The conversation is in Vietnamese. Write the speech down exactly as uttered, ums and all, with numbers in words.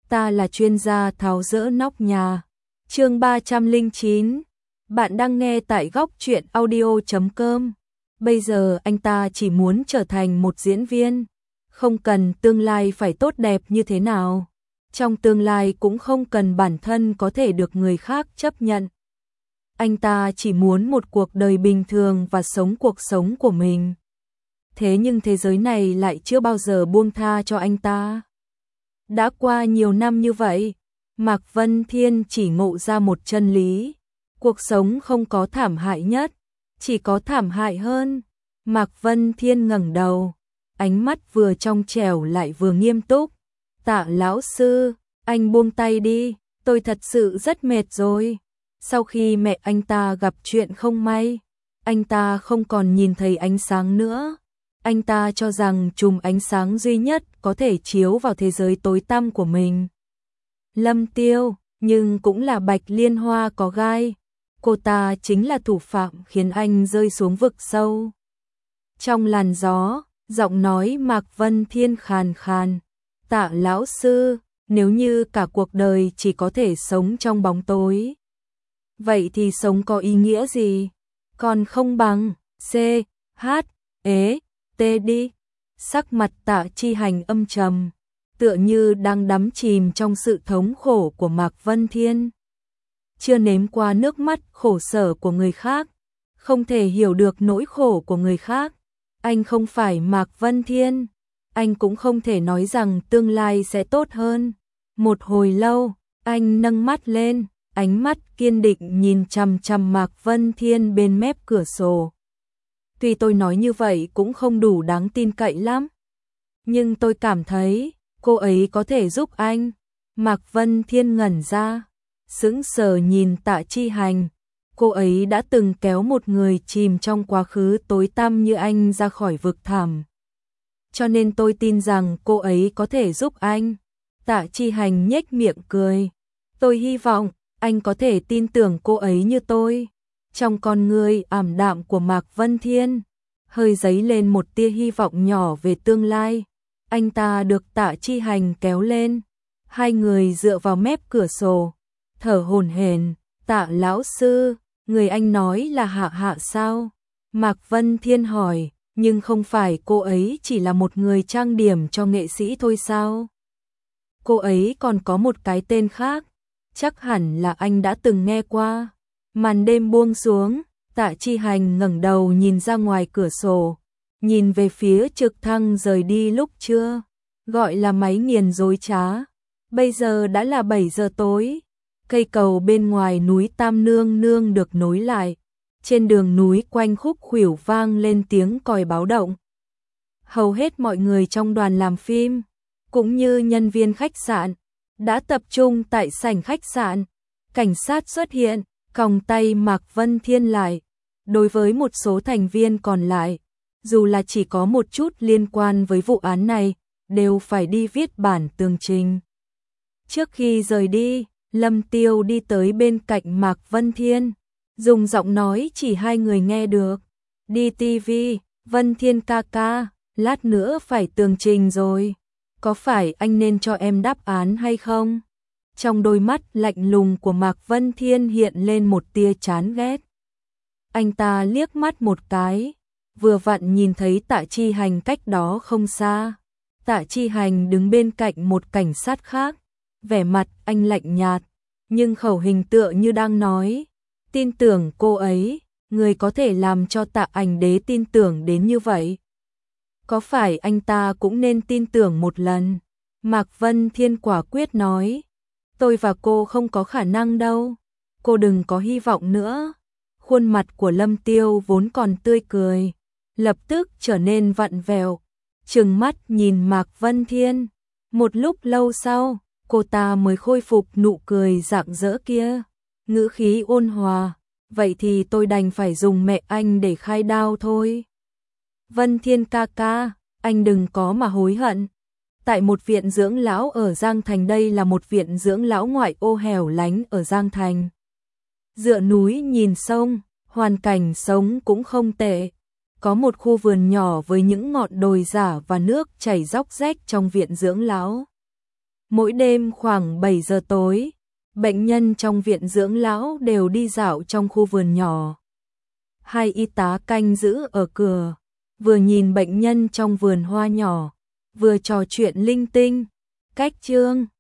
ta là chuyên gia tháo dỡ nóc nhà. Chương ba trăm lẻ chín. Bạn đang nghe tại góc truyện audio chấm com. Bây giờ anh ta chỉ muốn trở thành một diễn viên, không cần tương lai phải tốt đẹp như thế nào. Trong tương lai cũng không cần bản thân có thể được người khác chấp nhận. Anh ta chỉ muốn một cuộc đời bình thường và sống cuộc sống của mình. Thế nhưng thế giới này lại chưa bao giờ buông tha cho anh ta. Đã qua nhiều năm như vậy, Mạc Vân Thiên chỉ ngộ ra một chân lý. Cuộc sống không có thảm hại nhất, chỉ có thảm hại hơn. Mạc Vân Thiên ngẩng đầu, ánh mắt vừa trong trẻo lại vừa nghiêm túc. Tạ lão sư, anh buông tay đi, tôi thật sự rất mệt rồi. Sau khi mẹ anh ta gặp chuyện không may, anh ta không còn nhìn thấy ánh sáng nữa. Anh ta cho rằng chùm ánh sáng duy nhất có thể chiếu vào thế giới tối tăm của mình. Lâm Tiêu, nhưng cũng là Bạch Liên Hoa có gai. Cô ta chính là thủ phạm khiến anh rơi xuống vực sâu. Trong làn gió, giọng nói Mạc Vân Thiên khàn khàn. Tạ lão sư, nếu như cả cuộc đời chỉ có thể sống trong bóng tối, vậy thì sống có ý nghĩa gì? Còn không bằng C, H, E, T đi. Sắc mặt Tạ Chi Hành âm trầm, tựa như đang đắm chìm trong sự thống khổ của Mạc Vân Thiên. Chưa nếm qua nước mắt khổ sở của người khác, không thể hiểu được nỗi khổ của người khác. Anh không phải Mạc Vân Thiên, anh cũng không thể nói rằng tương lai sẽ tốt hơn. Một hồi lâu, anh nâng mắt lên, ánh mắt kiên định nhìn chằm chằm Mạc Vân Thiên bên mép cửa sổ. Tuy tôi nói như vậy cũng không đủ đáng tin cậy lắm, nhưng tôi cảm thấy cô ấy có thể giúp anh. Mạc Vân Thiên ngẩn ra, sững sờ nhìn Tạ Chi Hành. Cô ấy đã từng kéo một người chìm trong quá khứ tối tăm như anh ra khỏi vực thẳm. Cho nên tôi tin rằng cô ấy có thể giúp anh. Tạ Chi Hành nhếch miệng cười. Tôi hy vọng anh có thể tin tưởng cô ấy như tôi. Trong con ngươi ảm đạm của Mạc Vân Thiên, hơi dấy lên một tia hy vọng nhỏ về tương lai. Anh ta được Tạ Chi Hành kéo lên. Hai người dựa vào mép cửa sổ, thở hổn hển. Tạ lão sư, người anh nói là Hạ Hạ sao? Mạc Vân Thiên hỏi, nhưng không phải cô ấy chỉ là một người trang điểm cho nghệ sĩ thôi sao? Cô ấy còn có một cái tên khác, chắc hẳn là anh đã từng nghe qua. Màn đêm buông xuống, Tạ Chi Hành ngẩng đầu nhìn ra ngoài cửa sổ, nhìn về phía trực thăng rời đi lúc trưa, gọi là máy nghiền dối trá. Bây giờ đã là bảy giờ tối, cây cầu bên ngoài núi Tam Nương Nương được nối lại. Trên đường núi quanh khúc khuỷu vang lên tiếng còi báo động. Hầu hết mọi người trong đoàn làm phim, cũng như nhân viên khách sạn, đã tập trung tại sảnh khách sạn. Cảnh sát xuất hiện, còng tay Mạc Vân Thiên lại. Đối với một số thành viên còn lại, dù là chỉ có một chút liên quan với vụ án này, đều phải đi viết bản tường trình. Trước khi rời đi, Lâm Tiêu đi tới bên cạnh Mạc Vân Thiên, dùng giọng nói chỉ hai người nghe được. Đi ti vi, Vân Thiên ca ca, lát nữa phải tường trình rồi. Có phải anh nên cho em đáp án hay không? Trong đôi mắt lạnh lùng của Mạc Vân Thiên hiện lên một tia chán ghét. Anh ta liếc mắt một cái, vừa vặn nhìn thấy Tạ Chi Hành cách đó không xa. Tạ Chi Hành đứng bên cạnh một cảnh sát khác, vẻ mặt anh lạnh nhạt, nhưng khẩu hình tựa như đang nói, tin tưởng cô ấy, người có thể làm cho Tạ Ảnh Đế tin tưởng đến như vậy. Có phải anh ta cũng nên tin tưởng một lần? Mạc Vân Thiên quả quyết nói, tôi và cô không có khả năng đâu, cô đừng có hy vọng nữa. Khuôn mặt của Lâm Tiêu vốn còn tươi cười, lập tức trở nên vặn vẹo, trừng mắt nhìn Mạc Vân Thiên. Một lúc lâu sau, cô ta mới khôi phục nụ cười rạng rỡ kia, ngữ khí ôn hòa, vậy thì tôi đành phải dùng mẹ anh để khai đao thôi. Vân Thiên ca ca, anh đừng có mà hối hận. Tại một viện dưỡng lão ở Giang Thành, đây là một viện dưỡng lão ngoại ô hẻo lánh ở Giang Thành. Dựa núi nhìn sông, hoàn cảnh sống cũng không tệ. Có một khu vườn nhỏ với những ngọn đồi giả và nước chảy róc rách trong viện dưỡng lão. Mỗi đêm khoảng bảy giờ tối, bệnh nhân trong viện dưỡng lão đều đi dạo trong khu vườn nhỏ. Hai y tá canh giữ ở cửa, vừa nhìn bệnh nhân trong vườn hoa nhỏ, vừa trò chuyện linh tinh. Cách chương